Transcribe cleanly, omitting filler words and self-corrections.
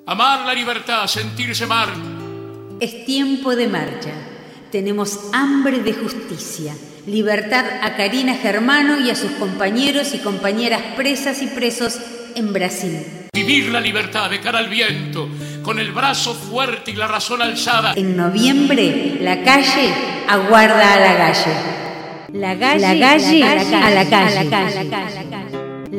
Amar la libertad, sentirse mar. Es tiempo de marcha. Tenemos hambre de justicia. Libertad a Karina Germano y a sus compañeros y compañeras presas y presos en Brasil. Vivir la libertad de cara al viento, con el brazo fuerte y la razón alzada. En noviembre, la calle aguarda a la galle. La galle a la calle.